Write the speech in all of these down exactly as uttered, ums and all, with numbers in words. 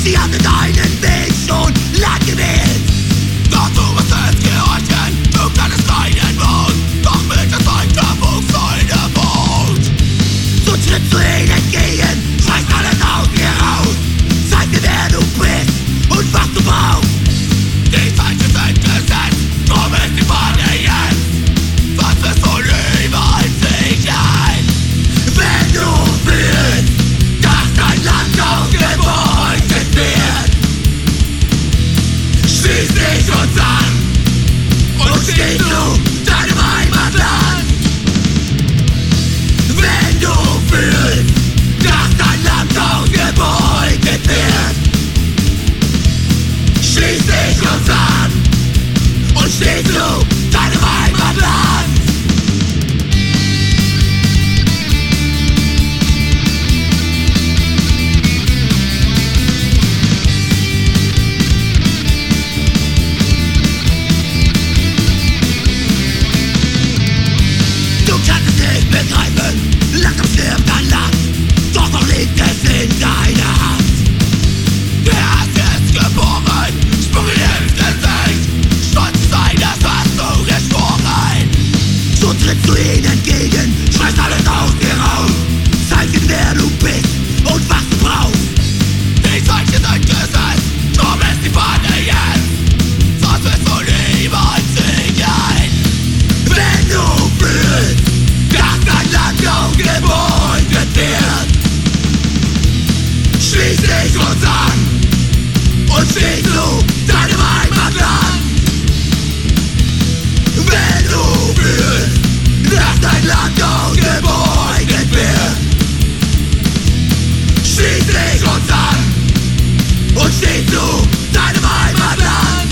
Sie hatte deinen Weg schon lang gewählt. Doch du musst es gehorchen, du kannst deinen Mund, doch mit es ein kampfvoller Wut. So trittst du ihnen entgegen, schreist alles aus dir raus. Zeig dir, wer du bist und was du brauchst. Die Zeichen sind gesetzt, drum ist die Frage jetzt: Was wirst du lieber sichern? Wenn du fühlst, dass dein Land ausgebeutet wird, schließ dich uns an und steh zu deinem Heimatland. Wenn du fühlst, dass dein Land ausgebeutet wird, schließ dich uns an und steh zu deinem Heimatland. Du kannst es nicht begreifen, langsam stirbt dein Land, doch noch liegt es in deiner Hand. Der Hass ist geboren, Sprung ins Gesicht, stolz sein, das hast du geschworen. So trittst du ihnen entgegen, schreist alles aus dir raus. Zeig ihnen, wer du bist und was du brauchst. Die Zeichen sind gesetzt, drum ist die Fahne jetzt. Sonst wirst du lieber sichern. Wenn du fühlst, dass dein Land ausgebeutet wird, schließ dich uns an und steh zu deinem Heimatland. Wenn du fühlst, dass dein Land ausgebeutet wird, schließ dich uns an und steh zu deinem Heimatland.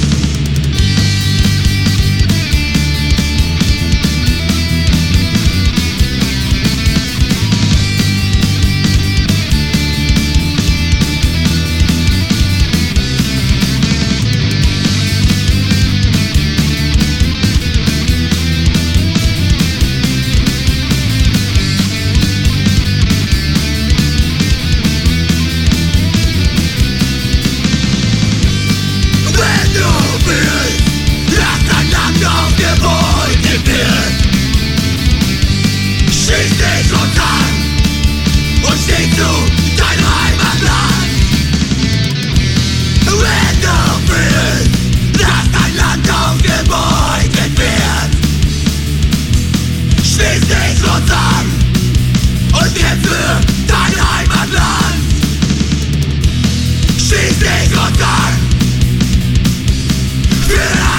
Wenn du fühlst, dass dein Land ausgebeutet wird, schließ dich uns an und steh zu deinem Heimatland. Wenn du fühlst, dass dein Land ausgebeutet wird, schließ dich uns an und kämpf für dein Heimatland. Schließ dich uns an für